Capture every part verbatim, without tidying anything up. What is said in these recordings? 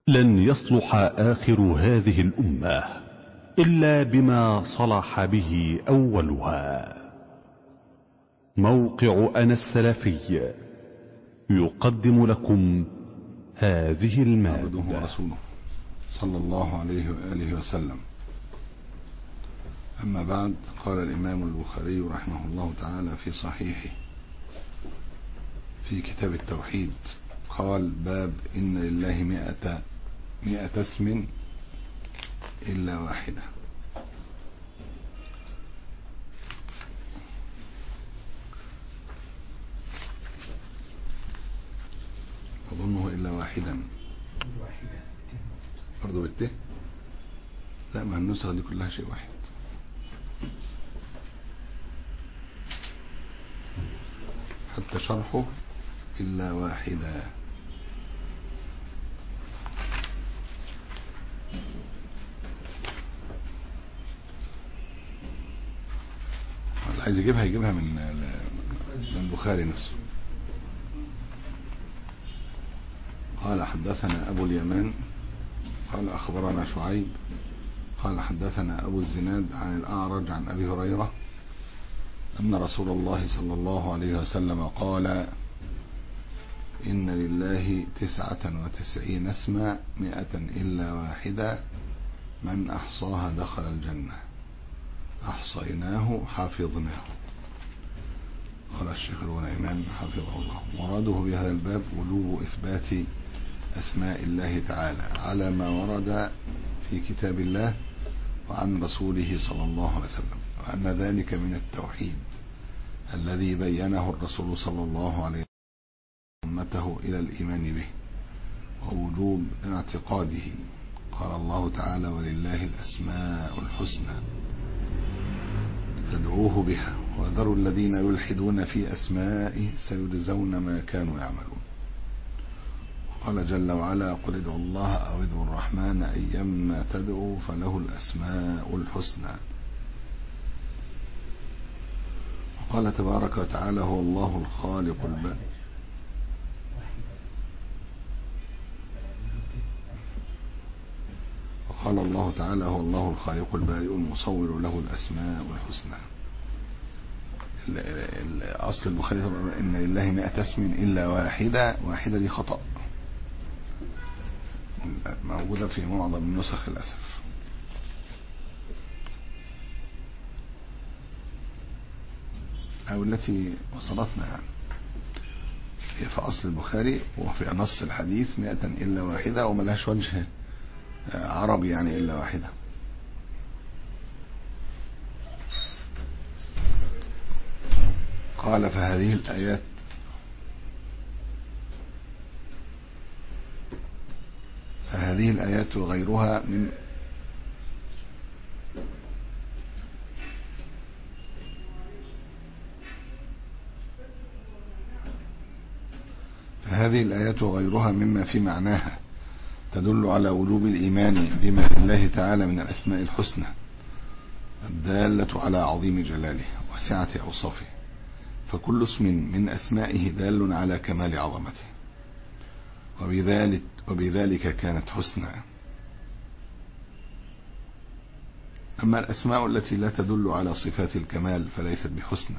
لن يصلح آخر هذه الأمة إلا بما صلح به أولها. موقع أنا السلفي يقدم لكم هذه المادة. عبده ورسوله صلى الله عليه وآله وسلم. أما بعد، قال الإمام البخاري رحمه الله تعالى في صحيحه في كتاب التوحيد، قال: باب إن لله مئة مئة اسم إلا واحدة. أظنه إلا واحدا برضو بالته. لا، ما النسخة دي كلها شيء واحد. حتى شرحه إلا واحدا. اللي عايز يجيبها يجيبها من من البخاري نفسه. قال: حدثنا أبو اليمان قال أخبرنا شعيب قال حدثنا أبو الزناد عن الأعرج عن أبي هريرة أن رسول الله صلى الله عليه وسلم قال: إن لله تسعة وتسعين اسما مئة إلا واحدة، من أحصاها دخل الجنة، أحصيناه حافظناه. قال الشيخ الغنيمان حفظه الله: مراده بهذا الباب وجوب إثبات أسماء الله تعالى على ما ورد في كتاب الله وعن رسوله صلى الله عليه وسلم، وأن ذلك من التوحيد الذي بينه الرسول صلى الله عليه وسلم أمته إلى الإيمان به، ووجوب اعتقاده. قال الله تعالى: ولله الأسماء الحسنى فادعوه بها وذروا الذين يلحدون في أسمائه سيجزون ما كانوا يعملون. قال جل وعلا: قل ادعوا الله أو ادعوا الرحمن أيما تدعوا فله الأسماء الحسنى. وقال تبارك وتعالى: هو الله الخالق البارئ. وقال الله تعالى: هو الله الخالق البارئ المصور له الأسماء الحسنى. أصل البخاري إن لله مئة اسم إلا واحدة، واحدة دي خطأ موجودة في معظم النسخ للأسف. أو التي وصلتنا يعني في أصل البخاري وفي نص الحديث مئة إلا واحدة، وما لهاش وجه عربي يعني إلا واحدة. قال: فهذه الآيات فهذه الآيات وغيرها من فهذه الآيات وغيرها مما في معناها تدل على وجوب الإيمان بما لله تعالى من الأسماء الحسنى الدالة على عظيم جلاله وسعة أوصافه، فكل اسم من أسمائه دال على كمال عظمته، وبذلك, وبذلك كانت حسنى. أما الأسماء التي لا تدل على صفات الكمال فليست بحسنى.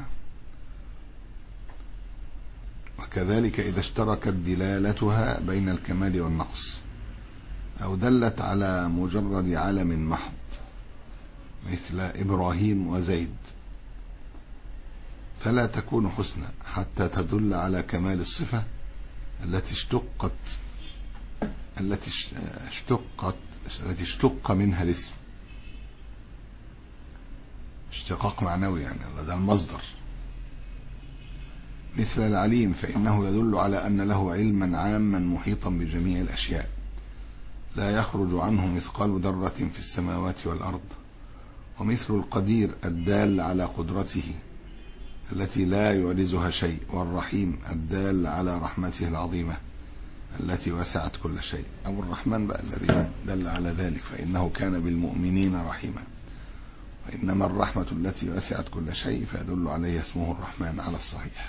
وكذلك إذا اشتركت دلالتها بين الكمال والنقص أو دلت على مجرد علم محض مثل إبراهيم وزيد فلا تكون حسنى حتى تدل على كمال الصفة التي اشتقت التي اشتقت التي اشتق منها الاسم، اشتقاق معنوي يعني هذا المصدر. مثل العليم فإنه يدل على أن له علما عاما محيطا بجميع الأشياء لا يخرج عنه مثقال ذرة في السماوات والأرض. ومثل القدير الدال على قدرته التي لا يعجزها شيء، والرحيم الدال على رحمته العظيمة التي وسعت كل شيء. أو الرحمن بقى الذي دل على ذلك فإنه كان بالمؤمنين رحيما، وإنما الرحمة التي وسعت كل شيء فيدل عليه اسمه الرحمن على الصحيح.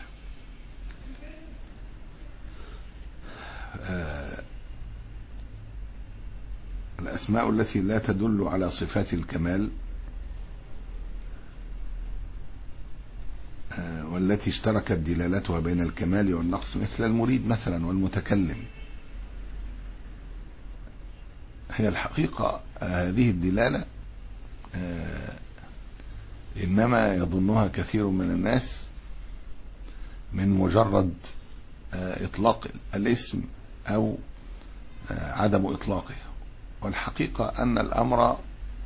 الأسماء التي لا تدل على صفات الكمال والتي اشتركت دلالتها بين الكمال والنقص، مثل المريد مثلا والمتكلم، هي الحقيقة هذه الدلالة إنما يظنها كثير من الناس من مجرد إطلاق الاسم أو عدم إطلاقه، والحقيقة أن الأمر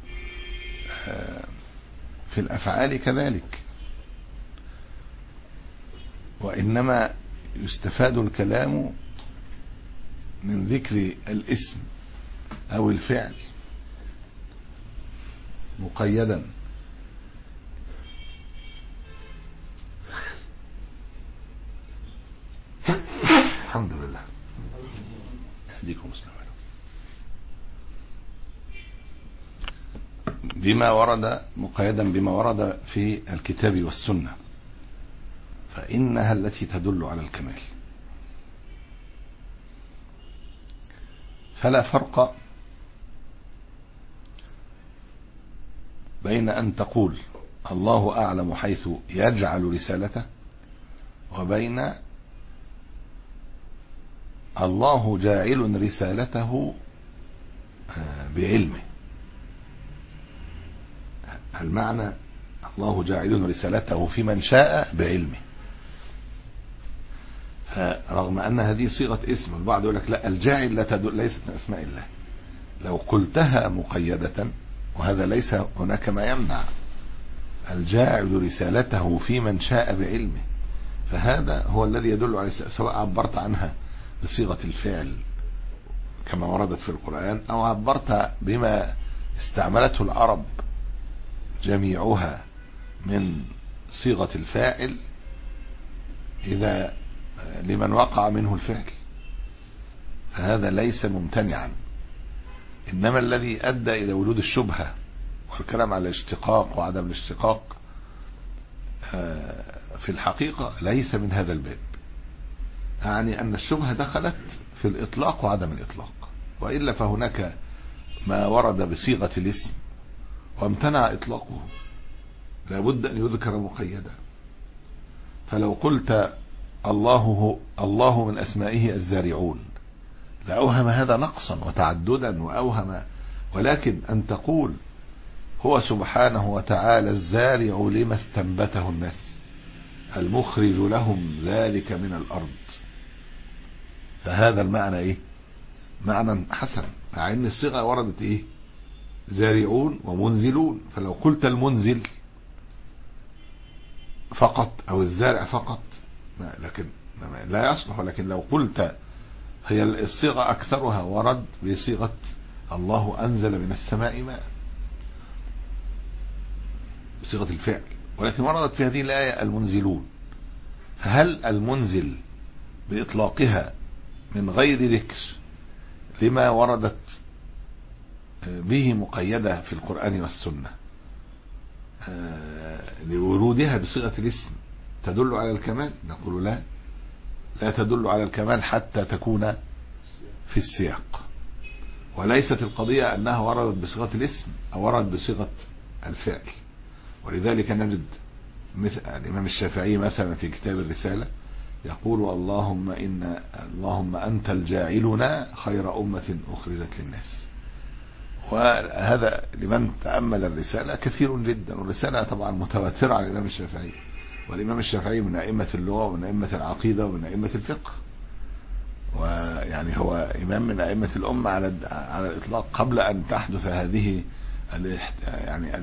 في الأفعال كذلك، وإنما يستفاد الكلام من ذكر الاسم أو الفعل مقيدا. الحمد لله يهديكم مسلم بما ورد مقيدا بما ورد في الكتاب والسنة، فإنها التي تدل على الكمال. فلا فرق بين أن تقول الله أعلم حيث يجعل رسالته، وبين الله جاعل رسالته بعلمه. المعنى الله جاعل رسالته في من شاء بعلمه، فرغم أن هذه صيغة اسم، البعض يقول لك لا، الجاعل لا تدل، ليست من أسماء الله. لو قلتها مقيدة، وهذا ليس هناك ما يمنع، الجاعل رسالته في من شاء بعلمه، فهذا هو الذي يدل على، سواء عبرت عنها بصيغة الفعل كما وردت في القرآن، أو عبرت بما استعملته العرب جميعها من صيغة الفاعل إذا لمن وقع منه الفعل، فهذا ليس ممتنعا. إنما الذي أدى إلى وجود الشبهة والكلام على الاشتقاق وعدم الاشتقاق في الحقيقة ليس من هذا الباب، يعني أن الشبهة دخلت في الإطلاق وعدم الإطلاق، وإلا فهناك ما ورد بصيغة الاسم وامتنع إطلاقه، لابد أن يذكر مقيدا. فلو قلت الله هو الله من أسمائه الزارعون لأوهم هذا نقصا وتعددا وأوهم، ولكن أن تقول هو سبحانه وتعالى الزارع لما استنبته الناس، المخرج لهم ذلك من الأرض، فهذا المعنى إيه؟ معنى حسن، مع أن الصيغة وردت إيه؟ زارعون ومنزلون. فلو قلت المنزل فقط أو الزارع فقط لكن لا يصلح، ولكن لو قلت هي الصيغة أكثرها ورد بصيغة الله أنزل من السماء ماء بصيغة الفعل، ولكن وردت في هذه الآية المنزلون، فهل المنزل بإطلاقها من غير ذكر لما وردت به مقيدة في القرآن والسنة لورودها بصيغة الاسم تدل على الكمال؟ نقول لا، لا تدل على الكمال حتى تكون في السياق، وليست القضية أنها وردت بصيغة الاسم أو وردت بصيغة الفعل. ولذلك نجد مثل الإمام الشافعي مثلا في كتاب الرسالة يقول اللهم إن اللهم أنت الجاعلنا خير أمة أخرجت للناس. وهذا لمن تأمل الرسالة كثير جدا، والرسالة طبعا متواترة على الإمام الشافعي، والإمام الشافعي من أئمة اللغة ومن أئمة العقيدة ومن أئمة الفقه، ويعني هو إمام من أئمة الأمة على على الإطلاق قبل أن تحدث هذه يعني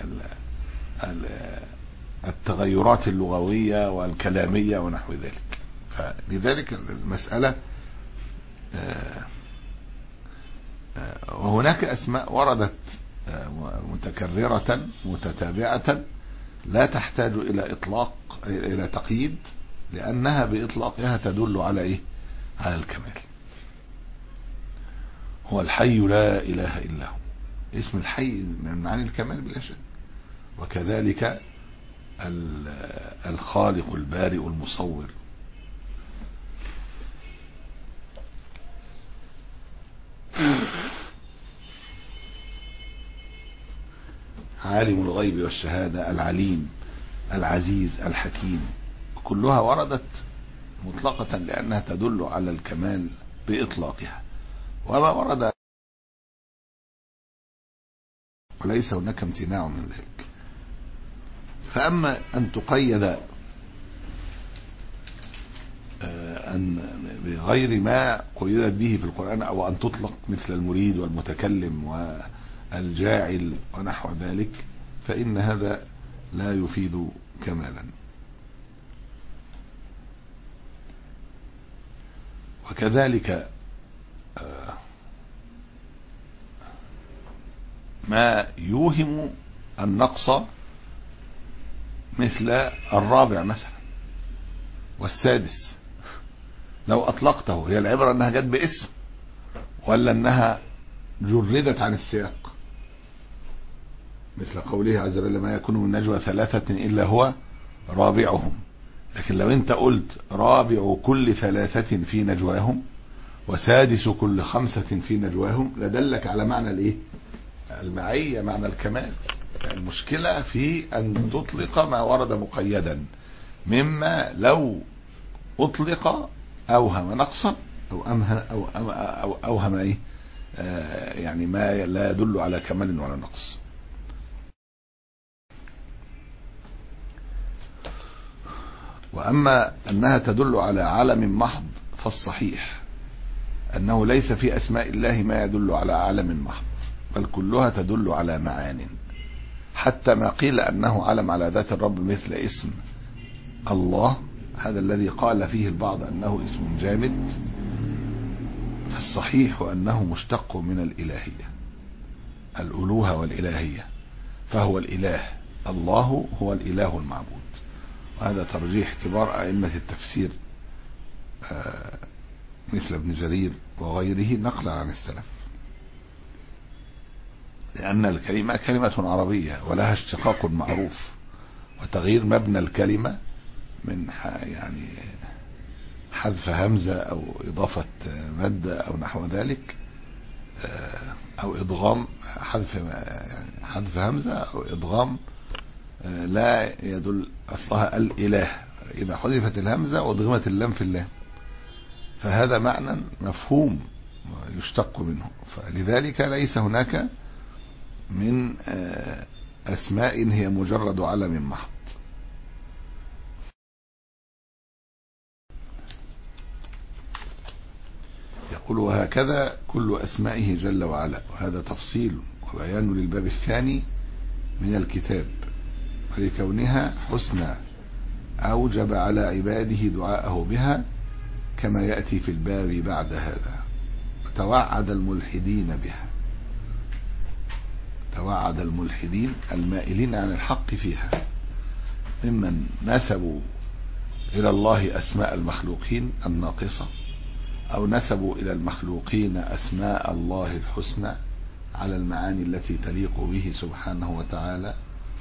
التغيرات اللغوية والكلامية ونحو ذلك. فلذلك المسألة وهناك أسماء وردت متكررة متتابعة لا تحتاج إلى إطلاق إلى تقييد، لأنها بإطلاقها تدل على إيه؟ على الكمال. هو الحي لا إله إلا هو، اسم الحي من معاني الكمال بلا شك، وكذلك الخالق البارئ المصور. عالم الغيب والشهادة، العليم، العزيز، الحكيم، كلها وردت مطلقة لأنها تدل على الكمال بإطلاقها. وما ورد وليس هناك امتناع من ذلك. فأما أن تقيد أن بغير ما قيدت به في القرآن، أو أن تطلق مثل المريد والمتكلم والجاعل ونحو ذلك، فإن هذا لا يفيد كمالا. وكذلك ما يوهم النقص مثل الرابع مثلا والسادس، لو أطلقته هي العبرة أنها جت باسم ولا أنها جردت عن السياق؟ مثل قوله عز وجل ما يكون من نجوى ثلاثة إلا هو رابعهم. لكن لو أنت قلت رابع كل ثلاثة في نجواهم وسادس كل خمسة في نجواهم لدلك على معنى الايه؟ المعية، معنى الكمال. المشكلة في أن تطلق ما ورد مقيدا، مما لو أطلق أوهم نقصا أو أمه أو أم أو أوهم إيه آه يعني ما لا يدل على كمال ولا نقص. وأما أنها تدل على عالم محض فالصحيح أنه ليس في أسماء الله ما يدل على عالم محض، بل كلها تدل على معان. حتى ما قيل أنه علم على ذات الرب مثل اسم الله، هذا الذي قال فيه البعض أنه اسم جامد، فالصحيح أنه مشتق من الإلهية، الألوهة والإلهية، فهو الإله، الله هو الإله المعبود. وهذا ترجيح كبار أئمة التفسير مثل ابن جرير وغيره نقلا عن السلف، لأن الكلمة كلمة عربية ولها اشتقاق معروف، وتغيير مبنى الكلمة من يعني حذف همزة أو إضافة مادة أو نحو ذلك، أو إدغام، حذف يعني حذف همزة أو إدغام لا يدل أصلها الإله، إذا حذفت الهمزة وأدغمت اللام في اللام، فهذا معنى مفهوم يشتق منه. فلذلك ليس هناك من أسماء هي مجرد علم محض. يقول وهكذا كل أسمائه جل وعلا، وهذا تفصيل وبيان للباب الثاني من الكتاب، ولكونها حسنى أوجب على عباده دعاءه بها كما يأتي في الباب بعد هذا، وتوعد الملحدين بها، توعد الملحدين المائلين عن الحق فيها، ممن نسبوا إلى الله أسماء المخلوقين الناقصة، أو نسبوا إلى المخلوقين أسماء الله الحسنى على المعاني التي تليق به سبحانه وتعالى،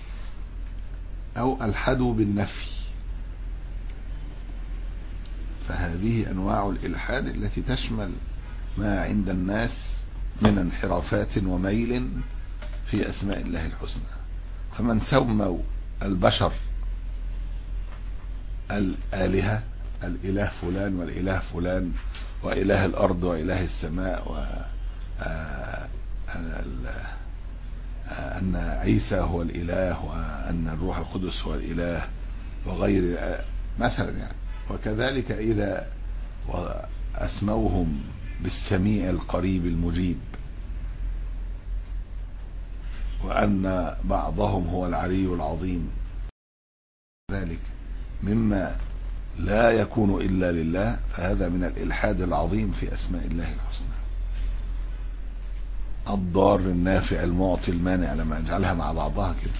أو ألحدوا بالنفي. فهذه أنواع الإلحاد التي تشمل ما عند الناس من انحرافات وميل في أسماء الله الحسنى. فمن سموا البشر الآلهة، الإله فلان والإله فلان وإله الأرض وإله السماء، وأن عيسى هو الإله وأن الروح القدس هو الإله وغير مثلا يعني. وكذلك إذا أسموهم بالسميع القريب المجيب، وأن بعضهم هو العلي العظيم، ذلك مما لا يكون إلا لله، فهذا من الإلحاد العظيم في أسماء الله الحسنى. الضار النافع المعطي المانع لما يجعلها مع بعضها كده.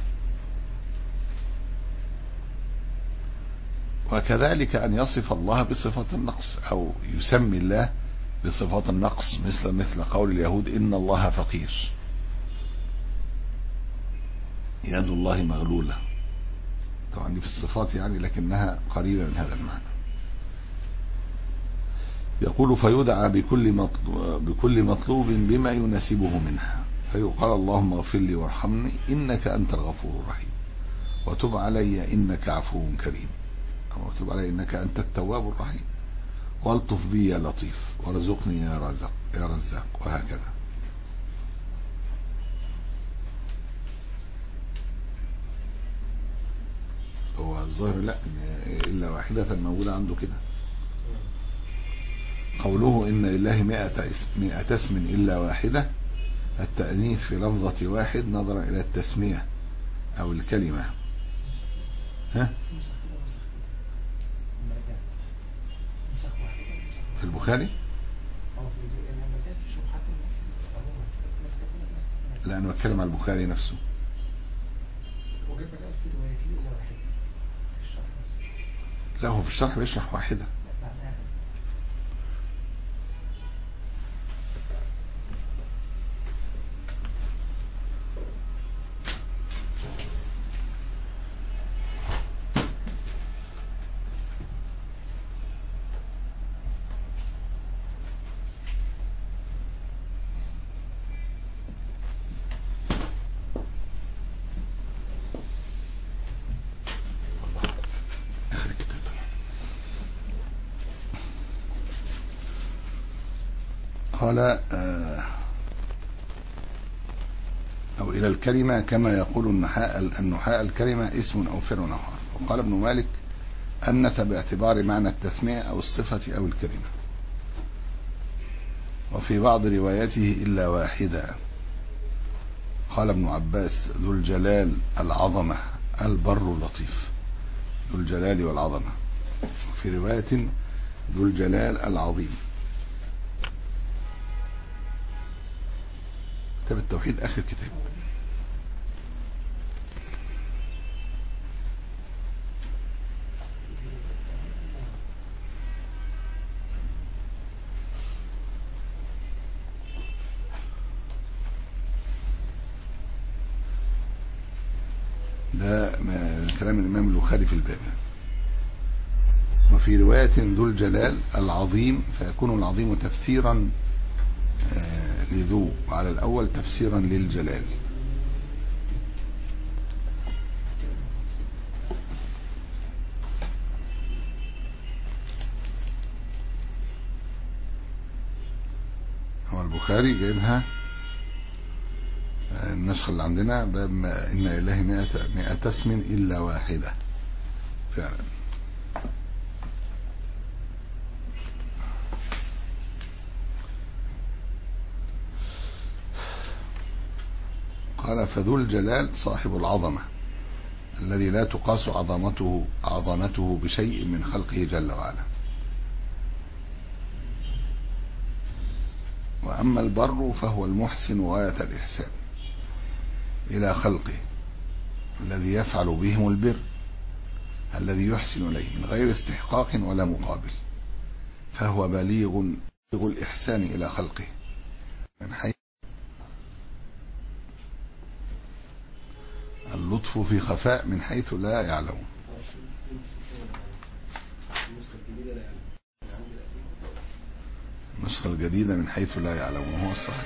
وكذلك أن يصف الله بصفة النقص، أو يسمي الله بصفات النقص، مثل مثل قول اليهود إن الله فقير، يد الله مغلولة. طبعا دي في الصفات يعني، لكنها قريبة من هذا المعنى. يقول فيدعى بكل مطلوب, بكل مطلوب بما يناسبه منها، فيقال اللهم اغفر لي وارحمني إنك أنت الغفور الرحيم، وتب علي إنك عفو كريم، أو وتب علي إنك أنت التواب الرحيم، والطف بي يا لطيف، وارزقني يا رزاق يا رزاق، وهكذا. هو الظاهر لا إلا واحدة موجودة عنده كده. قوله إن لله مئة اسم, مئة اسم إلا واحدة، التأنيث في لفظة واحد نظرا إلى التسمية أو الكلمة. ها؟ في البخاري؟ لا أنا بتكلم على البخاري نفسه. لا هو في الشرح بيشرح واحدة. قال أو إلى الكلمة كما يقول النحاء النحاء الكلمة اسم أو فعل أو حرف. وقال ابن مالك أنث باعتبار معنى التسمية أو الصفة أو الكلمة. وفي بعض رواياته إلا واحدة. قال ابن عباس ذو الجلال العظمة البر اللطيف، ذو الجلال والعظمة. وفي رواية ذو الجلال العظيم. كتاب التوحيد آخر كتاب. ده كلام الإمام البخاري في الباب. وفي رواية ذو الجلال العظيم، فيكون العظيم تفسيرا لذو، وعلى الأول تفسيرا للجلال. هو البخاري جايبها النسخة اللي عندنا باب إن لله مئة, مئة اسم إلا واحدة فعلا. قال فذو الجلال صاحب العظمة الذي لا تقاس عظمته عظمته بشيء من خلقه جل وعلا. وأما البر فهو المحسن غاية الإحسان إلى خلقه الذي يفعل بهم البر، الذي يحسن إليه من غير استحقاق ولا مقابل، فهو بليغ الإحسان إلى خلقه من حيث اللطف في خفاء من حيث لا يعلمون. النسخة الجديدة من حيث لا يعلمون هو الصحيح.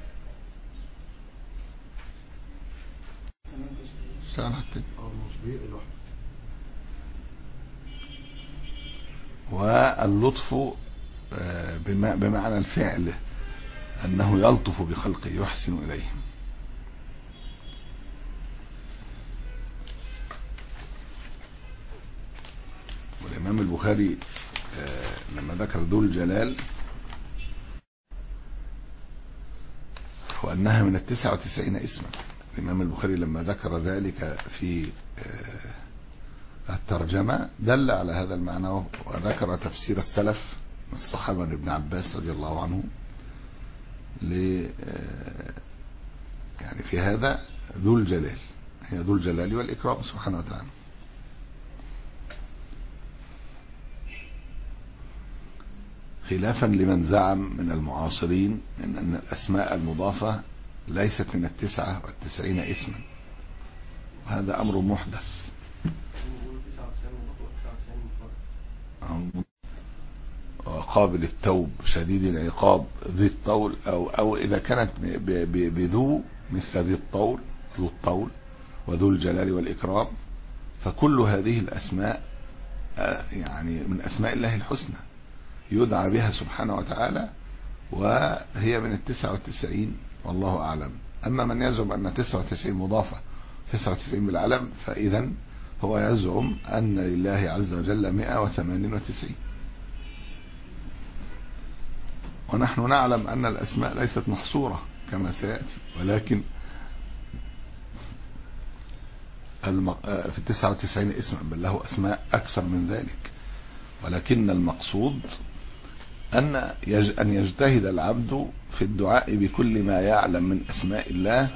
واللطف بمعنى الفعل أنه يلطف بخلقه يحسن إليهم. والإمام البخاري لما ذكر ذو الجلال وأنها من التسعة وتسعين اسما، الإمام البخاري لما ذكر ذلك في الترجمة دل على هذا المعنى، وذكر تفسير السلف الصحابة ابن عباس رضي الله عنه ل يعني في هذا ذو الجلال، هي ذو الجلال والإكرام سبحانه وتعالى. خلافا لمن زعم من المعاصرين من أن الأسماء المضافة ليست من التسعة والتسعين اسما، وهذا أمر محدث. قابل التوب شديد العقاب ذي الطول، أو, أو إذا كانت بذو مثل ذي الطول ذو الطول وذو الجلال والإكرام، فكل هذه الأسماء يعني من أسماء الله الحسنى يدعى بها سبحانه وتعالى، وهي من التسعة والتسعين والله أعلم. أما من يزعم أن تسعة وتسعين مضافة تسعة وتسعين بالعلم، فإذا هو يزعم أن لله عز وجل مئة وثمانين وتسعين. ونحن نعلم أن الأسماء ليست محصورة كما سيأتي، ولكن في التسعة وتسعين اسما، بل له أسماء أكثر من ذلك. ولكن المقصود أن أن يجتهد العبد في الدعاء بكل ما يعلم من أسماء الله،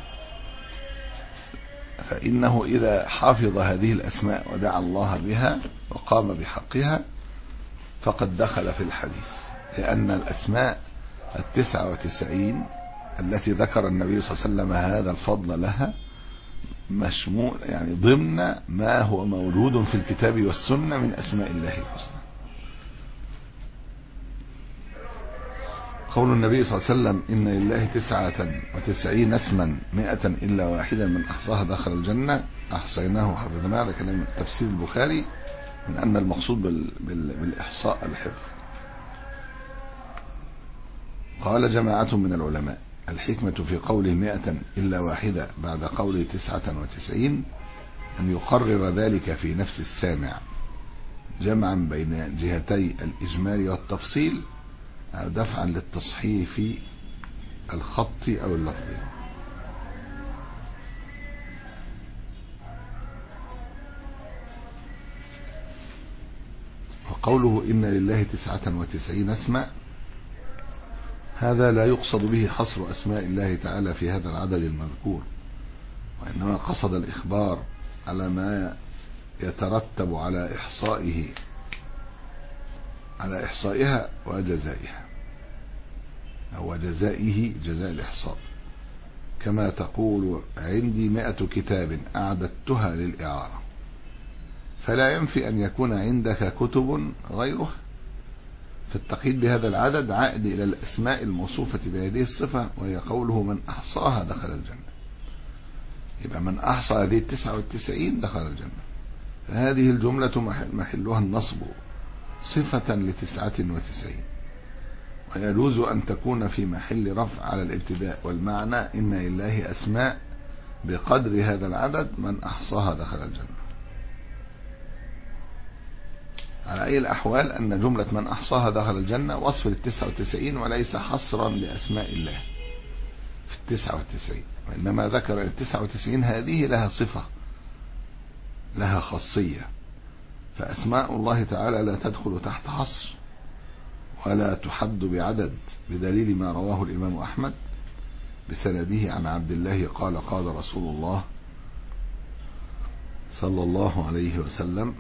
فإنه إذا حافظ هذه الأسماء ودعا الله بها وقام بحقها فقد دخل في الحديث، لأن الأسماء التسعة وتسعين التي ذكر النبي صلى الله عليه وسلم هذا الفضل لها مشمول يعني ضمن ما هو موجود في الكتاب والسنة من أسماء الله الحسنى. قول النبي صلى الله عليه وسلم إن لله تسعة وتسعين اسما مئة إلا واحدا من أحصاها دخل الجنة أحصيناه وحفظناه، هذا كلام تفسير البخاري، من أن المقصود بال بال بالإحصاء الحفظ. قال جماعة من العلماء الحكمة في قوله مئة إلا واحدة بعد قوله تسعة وتسعين أن يقرر ذلك في نفس السامع جمعا بين جهتي الإجمال والتفصيل دفعا للتصحيف الخطي أو اللفظي. وقوله إن لله تسعة وتسعين اسما هذا لا يقصد به حصر أسماء الله تعالى في هذا العدد المذكور، وإنما قصد الإخبار على ما يترتب على إحصائه على إحصائها وجزائها أو جزائه جزاء الإحصاء، كما تقول عندي مئة كتاب أعددتها للإعارة، فلا ينفي أن يكون عندك كتب غيرها. فالتقييد بهذا العدد عائد إلى الأسماء الموصوفة بهذه الصفة، وهي قوله من أحصاها دخل الجنة. يبقى من أحصى هذه التسعة والتسعين دخل الجنة، فهذه الجملة محلها النصب صفة لتسعة وتسعين، ويجوز أن تكون في محل رفع على الابتداء، والمعنى إن لله أسماء بقدر هذا العدد من أحصاها دخل الجنة. على أي الأحوال أن جملة من أحصاها دخل الجنة وصف للتسعة وتسعين وليس حصرا لأسماء الله في التسعة والتسعين، وإنما ذكر التسعة وتسعين هذه لها صفة لها خاصية، فأسماء الله تعالى لا تدخل تحت حصر ولا تحد بعدد، بدليل ما رواه الإمام أحمد بسنده عن عبد الله قال قال رسول الله صلى الله عليه وسلم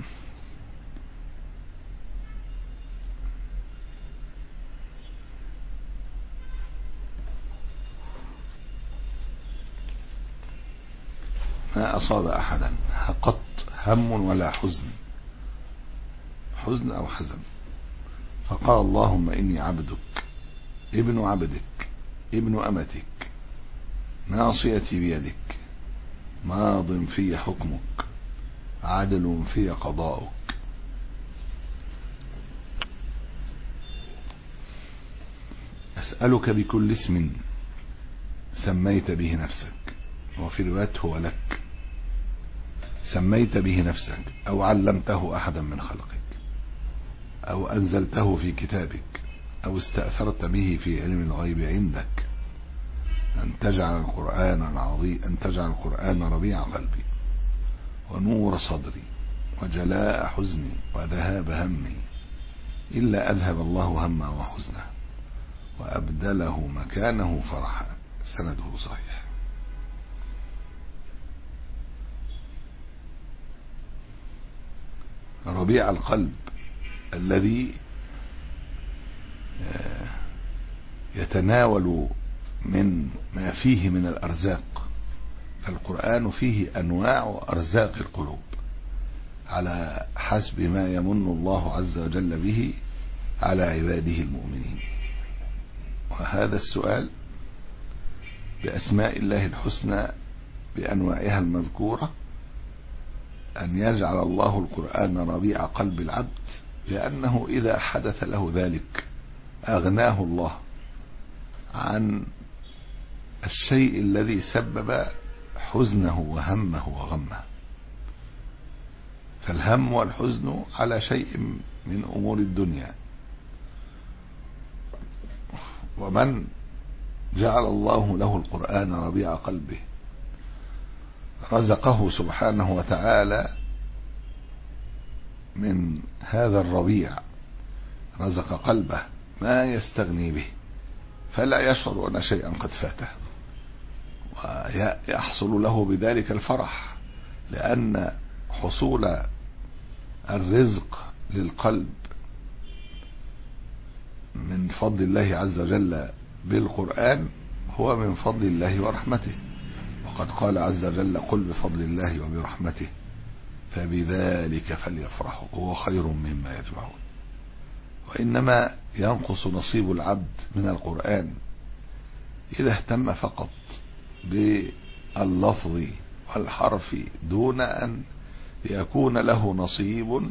ما أصاب أحدا قط هم ولا حزن حزن أو حزن فقال اللهم إني عبدك ابن عبدك ابن أمتك ناصيتي بيدك ماض في حكمك عدل في قضاؤك. أسألك بكل اسم سميت به نفسك، وفي رواية هو لك، سميت به نفسك أو علمته أحدا من خلقك أو أنزلته في كتابك أو استأثرت به في علم الغيب عندك، أن تجعل القرآن العظيم أن تجعل القرآن ربيع قلبي ونور صدري وجلاء حزني وذهاب همي، إلا أذهب الله همه وحزنه وأبدله مكانه فرحا. سنده صحيح. ربيع القلب الذي يتناول من ما فيه من الأرزاق، فالقرآن فيه أنواع أرزاق القلوب على حسب ما يمن الله عز وجل به على عباده المؤمنين. وهذا السؤال بأسماء الله الحسنى بأنواعها المذكورة أن يجعل الله القرآن ربيع قلب العبد، لأنه إذا حدث له ذلك أغناه الله عن الشيء الذي سبب حزنه وهمه وغمه. فالهم والحزن على شيء من أمور الدنيا، ومن جعل الله له القرآن ربيع قلبه رزقه سبحانه وتعالى من هذا الربيع، رزق قلبه ما يستغني به، فلا يشعر أن شيئا قد فاته، ويحصل له بذلك الفرح، لأن حصول الرزق للقلب من فضل الله عز وجل بالقرآن هو من فضل الله ورحمته. وقد قال عز وجل: قل بفضل الله وبرحمته فبذلك فليفرحوا هو خير مما يجمعون. وإنما ينقص نصيب العبد من القرآن إذا اهتم فقط باللفظ والحرف دون أن يكون له نصيب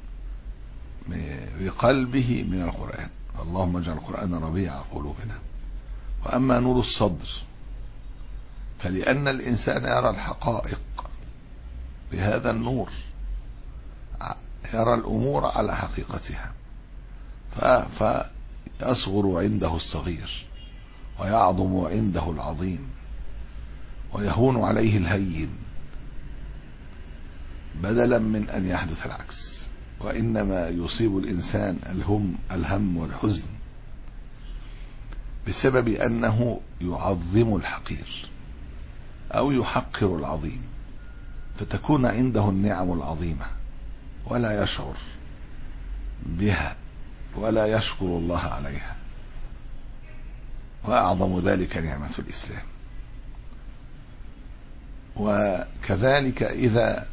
بقلبه من القرآن. اللهم اجعل القرآن ربيع قلوبنا. وأما نور الصدر فلأن الإنسان يرى الحقائق بهذا النور، يرى الأمور على حقيقتها، فيصغر عنده الصغير ويعظم عنده العظيم ويهون عليه الهين، بدلا من أن يحدث العكس. وإنما يصيب الإنسان الهم الهم والحزن بسبب أنه يعظم الحقير أو يحقر العظيم، فتكون عنده النعم العظيمة ولا يشعر بها ولا يشكر الله عليها. وأعظم ذلك نعمة الإسلام. وكذلك إذا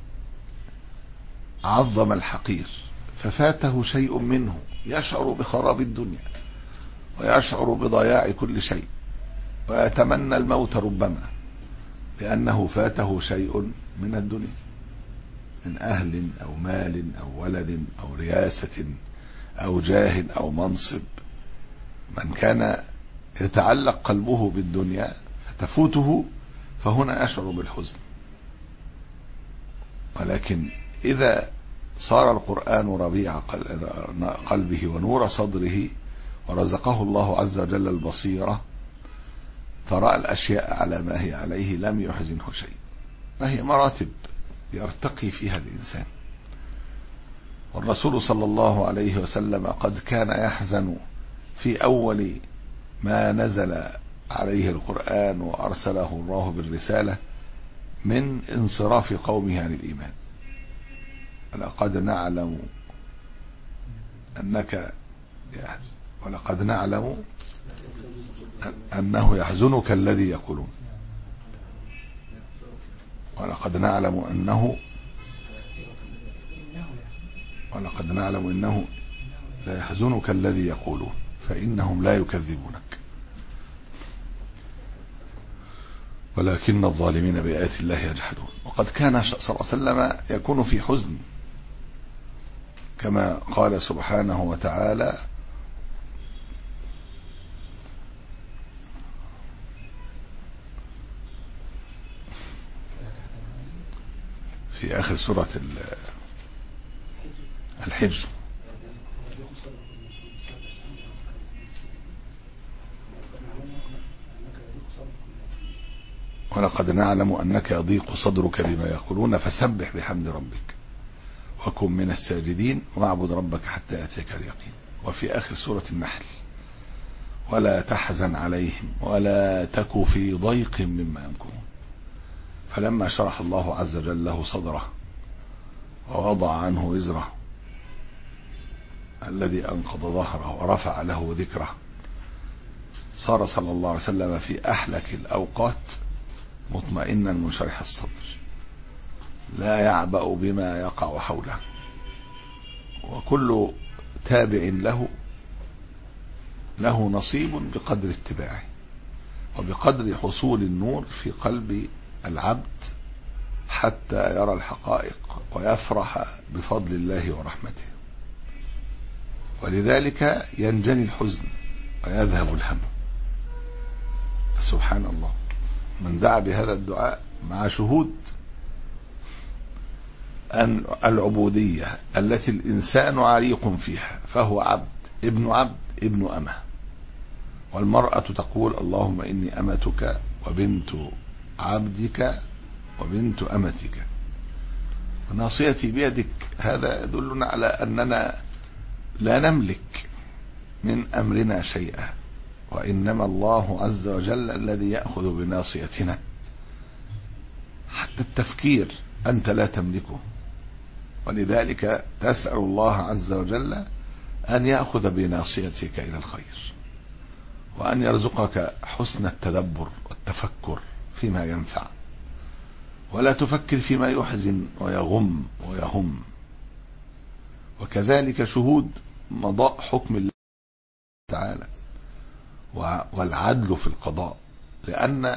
عظم الحقير ففاته شيء منه يشعر بخراب الدنيا ويشعر بضياع كل شيء ويتمنى الموت ربما، لأنه فاته شيء من الدنيا من أهل أو مال أو ولد أو رياسة أو جاه أو منصب. من كان يتعلق قلبه بالدنيا فتفوته فهنا يشعر بالحزن. ولكن إذا صار القرآن ربيع قلبه ونور صدره ورزقه الله عز وجل البصيرة، فرأى الأشياء على ما هي عليه لم يحزنه شيء. فهي مراتب يرتقي فيها الإنسان. والرسول صلى الله عليه وسلم قد كان يحزن في أول ما نزل عليه القرآن وأرسله الله بالرسالة من انصراف قومه عن الإيمان. ولقد نعلم أنك ولقد نعلم أنه يحزنك الذي يقولون ولقد نعلم أنه ولقد نعلم أنه لا يحزنك الذي يقولون فإنهم لا يكذبونك ولكن الظالمين بآيات الله يجحدون. وقد كان صلى الله عليه وسلم يكون في حزن كما قال سبحانه وتعالى: في آخر سورة الحجر: ولقد نعلم أنك يضيق صدرك بما يقولون فسبح بحمد ربك وكن من الساجدين واعبد ربك حتى يأتيك اليقين. وفي آخر سورة النحل: ولا تحزن عليهم ولا تك في ضيق مما يمكرون. فلما شرح الله عز وجل له صدره ووضع عنه وزره الذي أنقض ظهره ورفع له ذكره، صار صلى الله عليه وسلم في أحلك الأوقات مطمئنا منشرح الصدر، لا يعبأ بما يقع حوله، وكل تابع له له نصيب بقدر اتباعه. وبقدر حصول النور في قلب العبد حتى يرى الحقائق ويفرح بفضل الله ورحمته، ولذلك ينجلي الحزن ويذهب الهم. فسبحان الله، من دعا بهذا الدعاء مع شهود أن العبودية التي الإنسان عريق فيها، فهو عبد ابن عبد ابن أمة، والمرأة تقول اللهم إني أمتك وبنت عبدك وبنت أمتك وناصيتي بيدك. هذا يدلنا على أننا لا نملك من أمرنا شيئا، وإنما الله عز وجل الذي يأخذ بناصيتنا. حتى التفكير أنت لا تملكه، ولذلك تسأل الله عز وجل أن يأخذ بناصيتك إلى الخير، وأن يرزقك حسن التدبر والتفكر فيما ينفع، ولا تفكر فيما يحزن ويغم ويهم. وكذلك شهود مضاء حكم الله تعالى والعدل في القضاء، لأن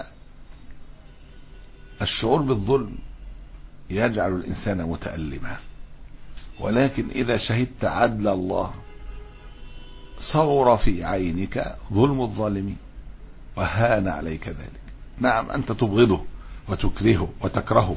الشعور بالظلم يجعل الإنسان متألما، ولكن إذا شهدت عدل الله صغر في عينك ظلم الظالمين وهان عليك ذلك. نعم أنت تبغضه وتكرهه وتكرهه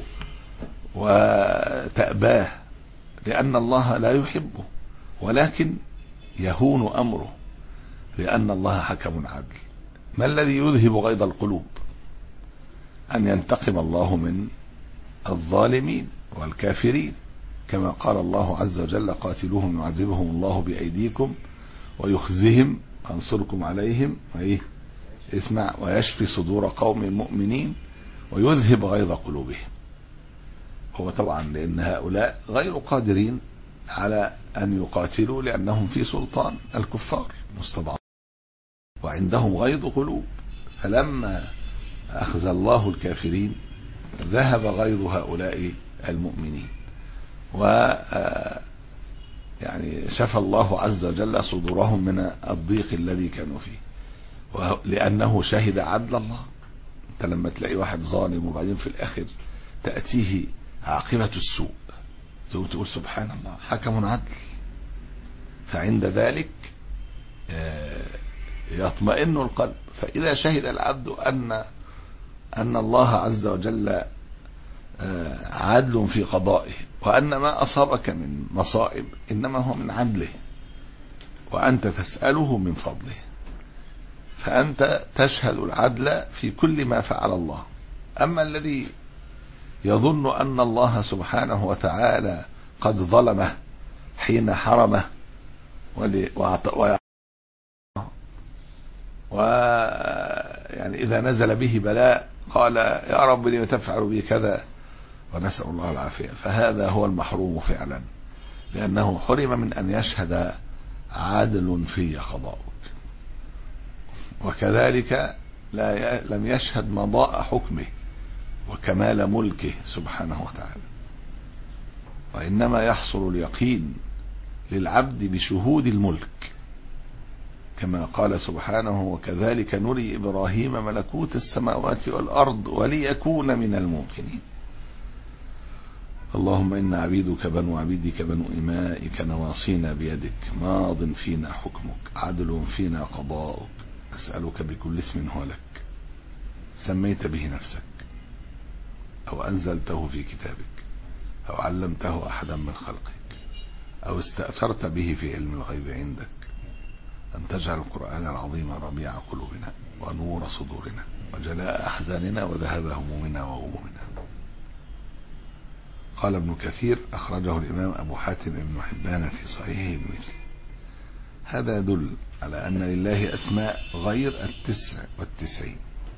وتأباه لأن الله لا يحبه، ولكن يهون أمره لأن الله حكم عدل. ما الذي يذهب غيظ القلوب؟ أن ينتقم الله من الظالمين والكافرين، كما قال الله عز وجل قاتلوهم يعذبهم الله بأيديكم ويخزهم وينصركم عليهم وإيه اسمع ويشفي صدور قوم مؤمنين ويذهب غيظ قلوبهم. هو طبعا لأن هؤلاء غير قادرين على أن يقاتلوا لأنهم في سلطان الكفار مستضعفين وعندهم غيظ قلوب، فلما أخذ الله الكافرين ذهب غيظ هؤلاء المؤمنين، و يعني شفى الله عز وجل صدورهم من الضيق الذي كانوا فيه، لأنه شهد عدل الله. انت لما تلاقي واحد ظالم وبعدين في الآخر تأتيه عاقبة السوء تقول سبحان الله حكم عدل، فعند ذلك يطمئن القلب. فإذا شهد العبد أن أن الله عز وجل عدل في قضائه، وأن ما أصابك من مصائب إنما هو من عدله وأنت تسأله من فضله، فأنت تشهد العدل في كل ما فعل الله. أما الذي يظن أن الله سبحانه وتعالى قد ظلمه حين حرمه ويعني إذا نزل به بلاء قال يا رب لم تفعل بي كذا ونسأل الله العافية، فهذا هو المحروم فعلا، لأنه حرم من أن يشهد عادل في قضاؤك. وكذلك لا لم يشهد مضاء حكمه وكمال ملكه سبحانه وتعالى، وإنما يحصل اليقين للعبد بشهود الملك، كما قال سبحانه وكذلك نري إبراهيم ملكوت السماوات والأرض وليكون من الموقنين. اللهم إن عبيدك بنو عبيدك بنو إمائك نواصينا بيدك ماض فينا حكمك عدل فينا قضاؤك، أسألك بكل اسم هو لك سميت به نفسك أو أنزلته في كتابك أو علمته أحدا من خلقك أو استأثرت به في علم الغيب عندك أن تجعل القرآن العظيم ربيع قلوبنا ونور صدورنا وجلاء أحزاننا وذهاب همومنا وغمومنا. قال ابن كثير أخرجه الإمام أبو حاتم ابن حبان في صحيحه بمثل. هذا يدل على أن لله أسماء غير التسع والتسعين.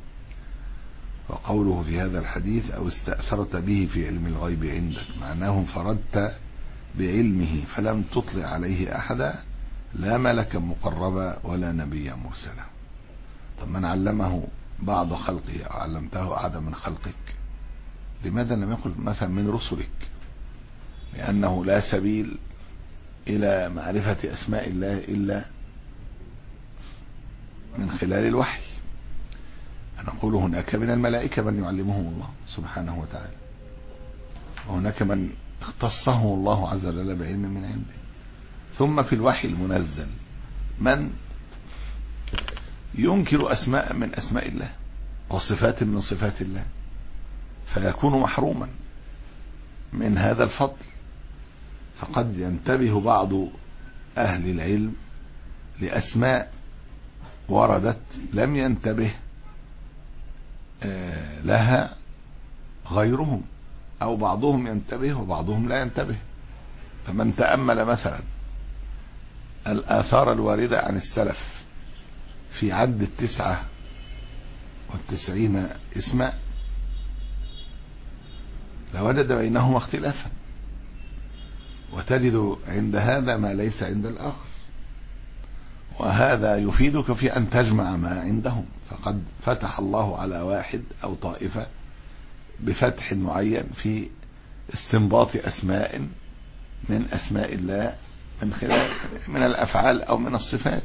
وقوله في هذا الحديث أو استأثرت به في علم الغيب عندك معناه انفردت بعلمه فلم تطلع عليه أحدا، لا ملكا مقربا ولا نبيا مرسلا. طب من علمه بعض خلقه أو علمته أحدا من خلقك، لماذا لم يقل مثلا من رسلك؟ لأنه لا سبيل إلى معرفة أسماء الله إلا من خلال الوحي. نقول هناك من الملائكة من يعلمهم الله سبحانه وتعالى، وهناك من اختصه الله عز وجل بعلم من عنده. ثم في الوحي المنزل من ينكر أسماء من أسماء الله وصفات من صفات الله، فيكون محروما من هذا الفضل. فقد ينتبه بعض أهل العلم لأسماء وردت لم ينتبه لها غيرهم، أو بعضهم ينتبه وبعضهم لا ينتبه. فمن تأمل مثلا الآثار الواردة عن السلف في عد التسعة والتسعين اسما لوجد بينهما اختلافا، وتجد عند هذا ما ليس عند الآخر، وهذا يفيدك في أن تجمع ما عندهم. فقد فتح الله على واحد أو طائفة بفتح معين في استنباط أسماء من أسماء الله من خلال من الأفعال أو من الصفات،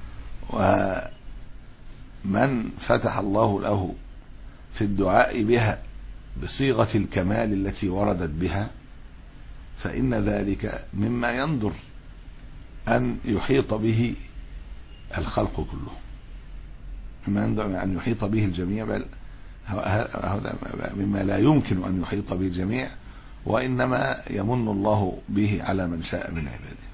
ومن فتح الله له في الدعاء بها بصيغة الكمال التي وردت بها، فإن ذلك مما ينظر أن يحيط به الخلق كله، مما ينظر أن يحيط به الجميع، بل هذا مما لا يمكن أن يحيط به الجميع، وإنما يمن الله به على من شاء من عباده.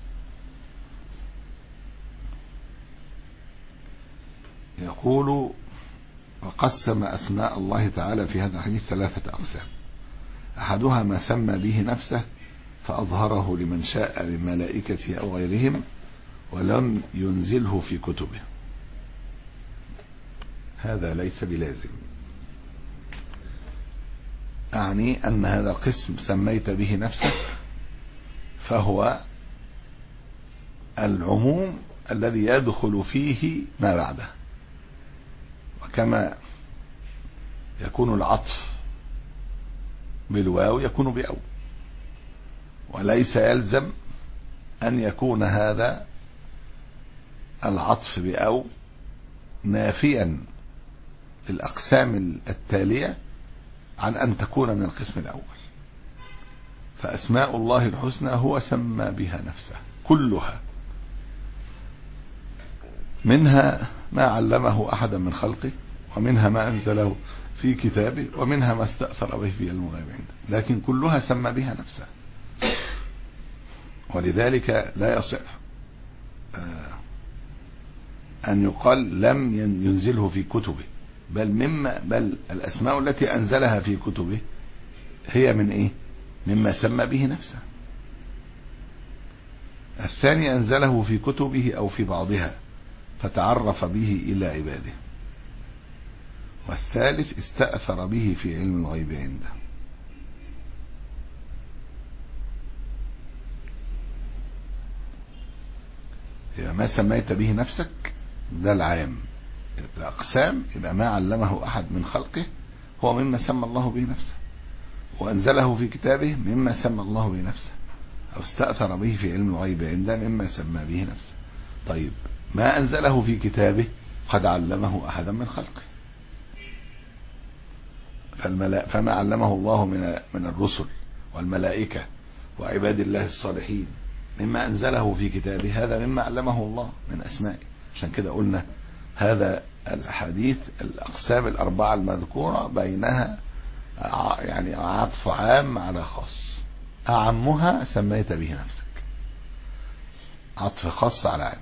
يقول: وقسم أسماء الله تعالى في هذا الحديث ثلاثة أقسام: أحدها ما سمى به نفسه فأظهره لمن شاء من ملائكته أو غيرهم ولم ينزله في كتبه. هذا ليس بلازم، أعني أن هذا القسم سميت به نفسك فهو العموم الذي يدخل فيه ما بعده، وكما يكون العطف بالواو يكون بأو، وليس يلزم أن يكون هذا العطف بأو نافيا للأقسام التالية عن أن تكون من القسم الأول. فأسماء الله الحسنى هو سمى بها نفسه كلها، منها ما علمه أحدا من خلقه، ومنها ما أنزله في كتابه، ومنها ما استأثر به في علم الغيب عنده، لكن كلها سمى بها نفسه. ولذلك لا يصح أن يقال لم ينزله في كتبه، بل مما بل الأسماء التي أنزلها في كتبه هي من إيه؟ مما سمى به نفسه. الثاني أنزله في كتبه أو في بعضها فتعرف به إلى عباده. والثالث استأثر به في علم الغيب عنده. يبقى ما سميت به نفسك ده العام، الأقسام يبقى ما علمه أحد من خلقه هو مما سمى الله به نفسه، وأنزله في كتابه مما سمى الله به نفسه، أو استأثر به في علم الغيب عنده مما سمى به نفسه. طيب ما أنزله في كتابه قد علمه أحدا من خلقه، فما علمه الله من من الرسل والملائكة وعباد الله الصالحين مما أنزله في كتابه، هذا مما علمه الله من أسمائه. عشان كده قلنا هذا الحديث الأقسام الأربعة المذكورة بينها يعني عطف عام على خاص، أعمها سميت به نفسك، عطف خاص على عام.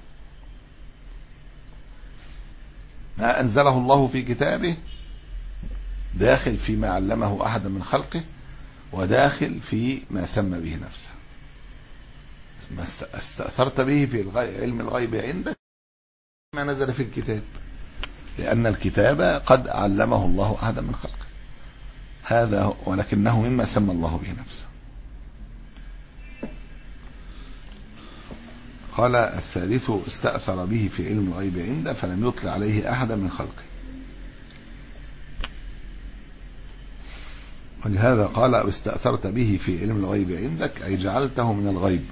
ما أنزله الله في كتابه داخل فيما علمه أحد من خلقه، وداخل في ما سمى به نفسه. ما استأثرت به في علم الغيب عندك ما نزل في الكتاب، لأن الكتاب قد علمه الله أحدا من خلقه، هذا ولكنه مما سمى الله به نفسه. قال الثالث استأثر به في علم الغيب عنده فلم يطلع عليه أحدا من خلقه. ولهذا قال استأثرت به في علم الغيب عندك أي جعلته من الغيب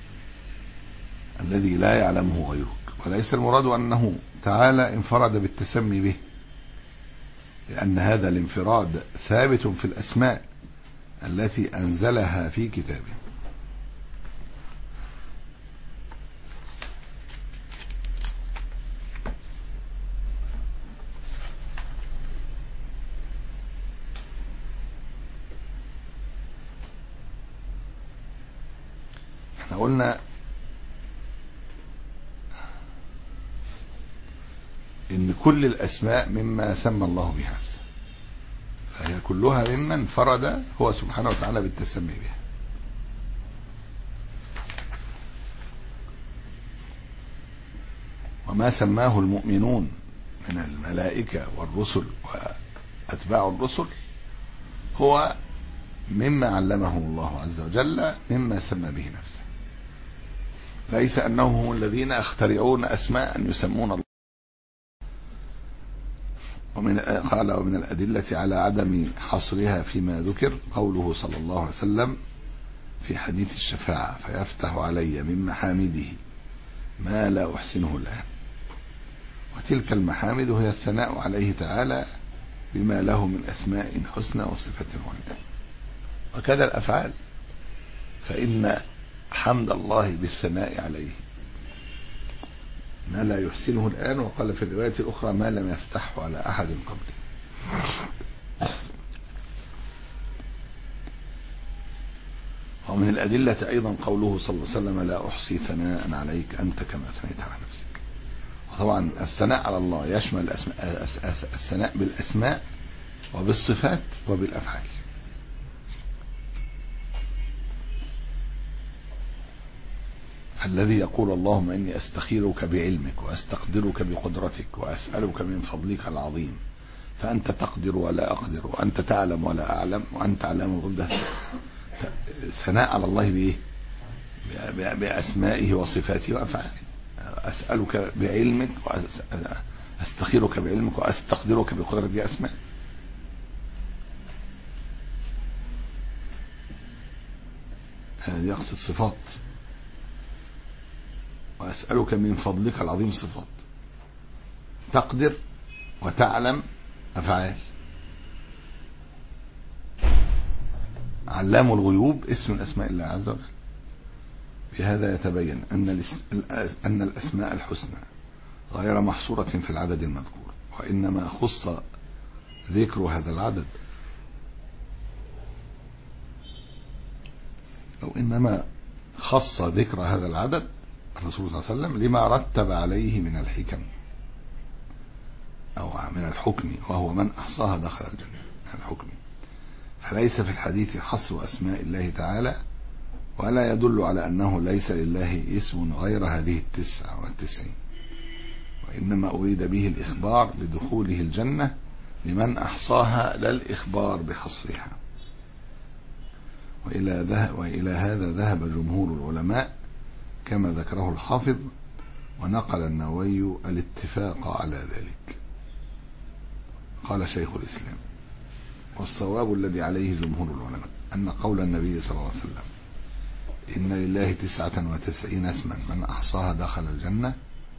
الذي لا يعلمه غيرك. وليس المراد أنه تعالى انفرد بالتسمي به، لأن هذا الانفراد ثابت في الأسماء التي أنزلها في كتابه. احنا قلنا ان كل الاسماء مما سمى الله بها نفسه، فهي كلها مما انفرد هو سبحانه وتعالى بالتسمي بها. وما سماه المؤمنون من الملائكة والرسل وأتباع الرسل هو مما علمه الله عز وجل مما سمى به نفسه، ليس أنهم هم الذين يخترعون أسماء يسمون الله. ومن قال ومن الأدلة على عدم حصرها فيما ذكر قوله صلى الله عليه وسلم في حديث الشفاعة: فيفتح علي من محامده ما لا أحسنه الآن. وتلك المحامد هي الثناء عليه تعالى بما له من أسماء حسنى وصفة عليا. وكذا الأفعال، فإن حمد الله بالثناء عليه ما لا يحسنه الآن، وقال في الرواية الأخرى ما لم يفتحه على أحد قبله. ومن الأدلة أيضا قوله صلى الله عليه وسلم: لا أحصي ثناء عليك أنت كما أثنيت على نفسك. وطبعا الثناء على الله يشمل الأسماء، الثناء بالأسماء وبالصفات وبالأفعال. الذي يقول: اللهم إني أستخيرك بعلمك وأستقدرك بقدرتك وأسألك من فضلك العظيم، فأنت تقدر ولا أقدر، وأنت تعلم ولا أعلم، وأنت علام الغيوب. ثناء على الله بإيه؟ بأسمائه وصفاته وأفعاله. أسألك بعلمك وأستخيرك بعلمك وأستقدرك بقدرتك، أسماء. هذا يقصد صفات. وأسألك من فضلك العظيم، صفات. تقدر وتعلم، أفعال. علام الغيوب اسم من أسماء الله عز وجل. بهذا يتبين أن أن الأسماء الحسنى غير محصورة في العدد المذكور، وإنما خص ذكر هذا العدد أو إنما خص ذكر هذا العدد الرسول صلى الله عليه وسلم لما رتب عليه من الحكم أو من الحكم، وهو من أحصاها دخل الجنة، من الحكم. فليس في الحديث حصر أسماء الله تعالى، ولا يدل على أنه ليس لله اسم غير هذه التسعة والتسعين، وإنما أريد به الإخبار بدخوله الجنة لمن أحصاها، لا الإخبار بحصرها. وإلى, وإلى هذا ذهب جمهور العلماء كما ذكره الحافظ، ونقل النووي الاتفاق على ذلك. قال شيخ الإسلام: والصواب الذي عليه جمهور العلماء أن قول النبي صلى الله عليه وسلم إن لله تسعة وتسعين اسما من أحصاها دخل الجنة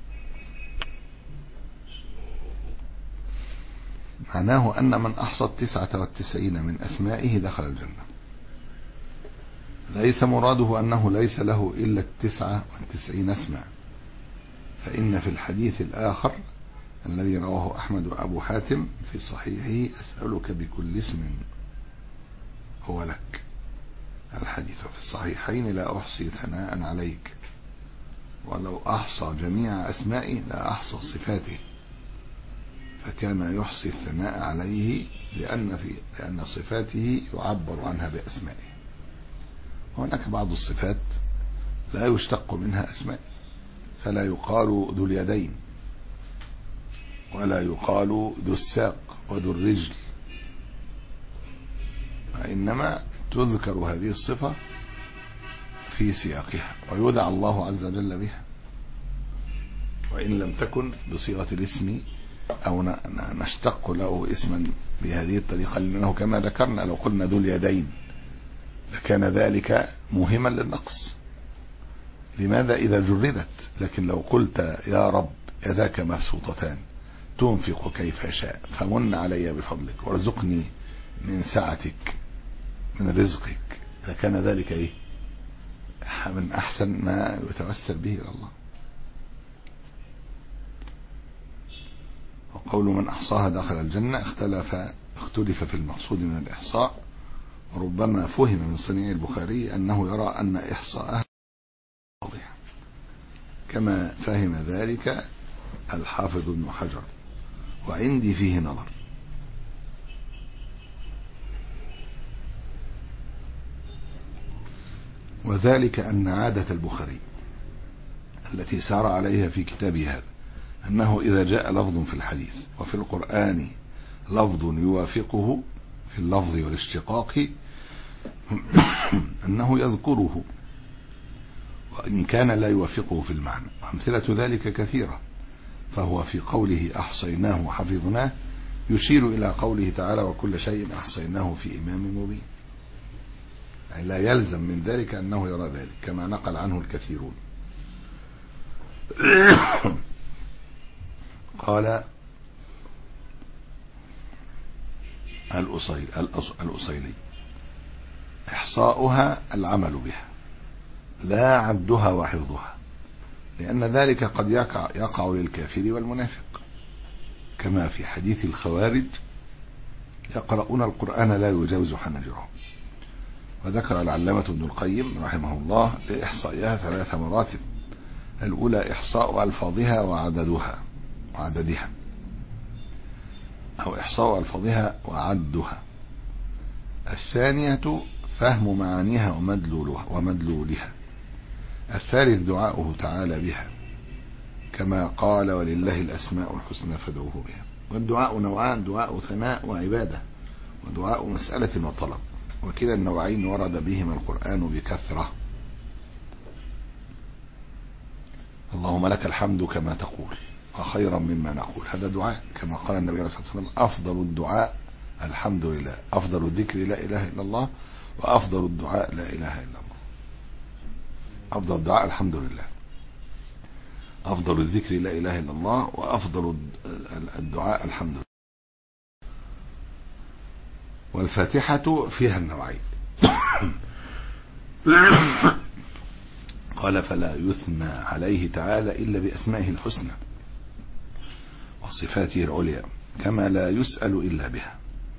معناه أن من أحصى التسعة والتسعين من أسمائه دخل الجنة، ليس مراده أنه ليس له إلا التسعة والتسعين اسما. فإن في الحديث الآخر الذي رواه أحمد وأبو حاتم في صحيحه: أسألك بكل اسم هو لك. الحديث في الصحيحين: لا أحصي ثناء عليك، ولو أحصى جميع أسمائي لا أحصى صفاته. فكان يحصي الثناء عليه لأن, في لأن صفاته يعبر عنها بأسمائه. وهناك بعض الصفات لا يشتق منها أسماء، فلا يقال ذو اليدين، ولا يقال ذو الساق وذو الرجل، وإنما تذكر هذه الصفة في سياقها ويدعى الله عز وجل بها، وإن لم تكن بصيغة الاسم أو نشتق له اسما بهذه الطريقة، لأنه كما ذكرنا لو قلنا ذو اليدين لكان ذلك مهما للنقص. لماذا؟ إذا جردت. لكن لو قلت يا رب يداك مبسوطتان تنفق كيف يشاء فمن علي بفضلك وارزقني من سعتك من رزقك، لكان ذلك إيه من أحسن ما يتوسل به إلى الله. وقول من أحصاها دخل الجنة اختلف اختلف في المقصود من الإحصاء، وربما فهم من صنيع البخاري أنه يرى أن إحصاءها واضح، كما فهم ذلك الحافظ ابن حجر، وعندي فيه نظر. وذلك أن عادة البخاري التي سار عليها في كتابه هذا أنه إذا جاء لفظ في الحديث وفي القرآن لفظ يوافقه في اللفظ والاشتقاق أنه يذكره وإن كان لا يوافقه في المعنى، وأمثلة ذلك كثيرة. فهو في قوله أحصيناه وحفظناه يشير إلى قوله تعالى وكل شيء أحصيناه في إمام مبين، يعني لا يلزم من ذلك أنه يرى ذلك كما نقل عنه الكثيرون. قال الأصيلي إحصاؤها العمل بها لا عدها وحفظها، لأن ذلك قد يقع, يقع للكافر والمنافق، كما في حديث الخوارج يقرؤون القرآن لا يجاوز حنجرهم. وذكر العلامة ابن القيم رحمه الله لإحصائها ثلاث مراتب: الأولى إحصاء ألفاظها وعددها وعددها أو إحصاء ألفاظها وعدها. الثانية فهم معانيها ومدلولها, ومدلولها. الثالث دعاؤه تعالى بها، كما قال ولله الأسماء الحسنى فادعوه بها. والدعاء نوعان: دعاء ثناء وعبادة، ودعاء مسألة وطلب، وكلا النوعين ورد بهما القرآن بكثرة. اللهم لك الحمد كما تقول وخيرا مما نقول، هذا دعاء، كما قال النبي صلى الله عليه وسلم: أفضل الدعاء الحمد لله، أفضل الذكر لا إله إلا الله، وأفضل الدعاء لا إله إلا الله. أفضل الدعاء الحمد لله، أفضل الذكر لا إله إلا الله، وأفضل الدعاء الحمد لله. والفاتحة فيها النوعين. قال: فلا يثنى عليه تعالى إلا بأسمائه الحسنى وصفاته العليا، كما لا يسأل إلا بها،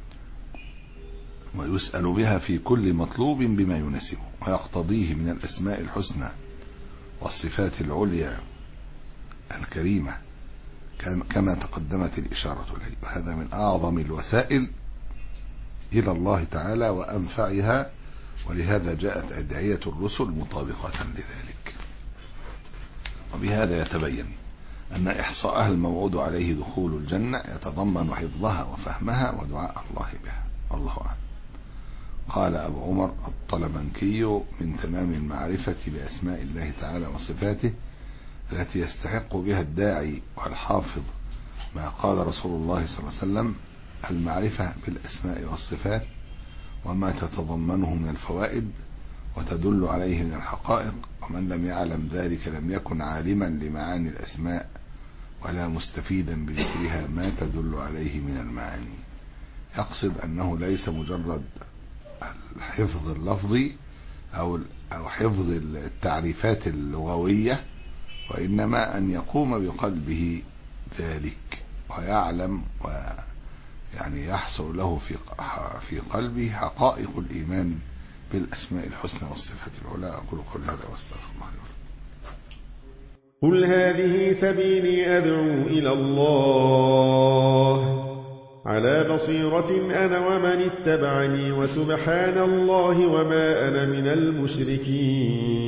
ويسأل بها في كل مطلوب بما يناسبه ويقتضيه من الأسماء الحسنى والصفات العليا الكريمة، كما تقدمت الإشارة إليه. وهذا من أعظم الوسائل إلى الله تعالى وأنفعها، ولهذا جاءت أدعية الرسل مطابقة لذلك. وبهذا يتبين أن إحصاءها الموعود عليه دخول الجنة يتضمن حفظها وفهمها ودعاء الله بها. الله أعلم. قال أبو عمر الطلبنكي: من تمام المعرفة بأسماء الله تعالى وصفاته التي يستحق بها الداعي والحافظ ما قال رسول الله صلى الله عليه وسلم: المعرفة بالأسماء والصفات وما تتضمنه من الفوائد وتدل عليه من الحقائق، ومن لم يعلم ذلك لم يكن عالما لمعاني الأسماء ولا مستفيدا بذكرها ما تدل عليه من المعاني. يقصد أنه ليس مجرد الحفظ اللفظي أو أو حفظ التعريفات اللغوية، وإنما أن يقوم بقلبه ذلك ويعلم ويعني يحصل له في في قلبه حقائق الإيمان بالأسماء الحسنى والصفات العلى. أقول قولي هذا واستغفر الله لي. قل هذه سبيلي أدعو إلى الله على بصيرة أنا ومن اتبعني، وسبحان الله وما أنا من المشركين.